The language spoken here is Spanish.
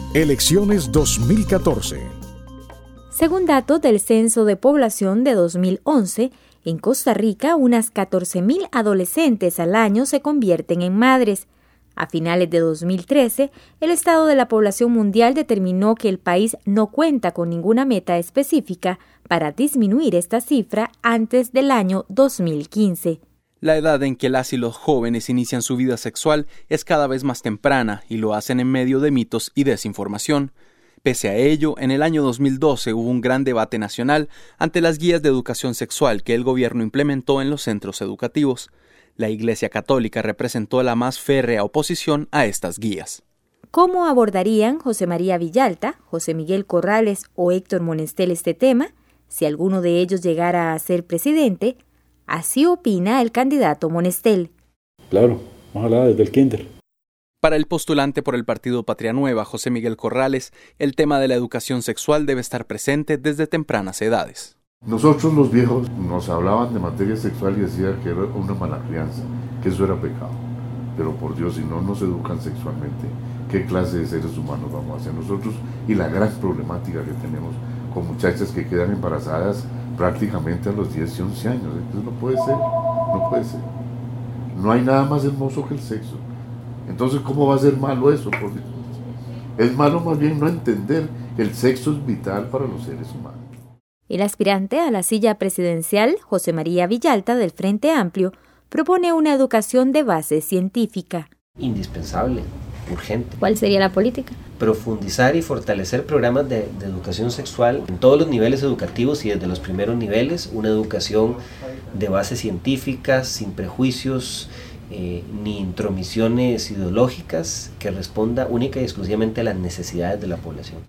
Elecciones 2014. Según datos del Censo de Población de 2011, en Costa Rica unas 14.000 adolescentes al año se convierten en madres. A finales de 2013, el Estado de la Población Mundial determinó que el país no cuenta con ninguna meta específica para disminuir esta cifra antes del año 2015. La edad en que las y los jóvenes inician su vida sexual es cada vez más temprana y lo hacen en medio de mitos y desinformación. Pese a ello, en el año 2012 hubo un gran debate nacional ante las guías de educación sexual que el gobierno implementó en los centros educativos. La Iglesia Católica representó la más férrea oposición a estas guías. ¿Cómo abordarían José María Villalta, José Miguel Corrales o Héctor Monestel este tema? Si alguno de ellos llegara a ser presidente, así opina el candidato Monestel. Claro, ojalá desde el kinder. Para el postulante por el Partido Patria Nueva, José Miguel Corrales, el tema de la educación sexual debe estar presente desde tempranas edades. Nosotros los viejos nos hablaban de materia sexual y decían que era una mala crianza, que eso era pecado. Pero por Dios, si no nos educan sexualmente, ¿qué clase de seres humanos vamos a ser nosotros? Y la gran problemática que tenemos con muchachas que quedan embarazadas prácticamente a los 10 y 11 años. Entonces no puede ser, no puede ser. No hay nada más hermoso que el sexo. Entonces, ¿cómo va a ser malo eso? Por Dios. Es malo más bien no entender que el sexo es vital para los seres humanos. El aspirante a la silla presidencial, José María Villalta, del Frente Amplio, propone una educación de base científica. Indispensable, urgente. ¿Cuál sería la política? Profundizar y fortalecer programas de educación sexual en todos los niveles educativos y desde los primeros niveles, una educación de base científica, sin prejuicios, ni intromisiones ideológicas, que responda única y exclusivamente a las necesidades de la población.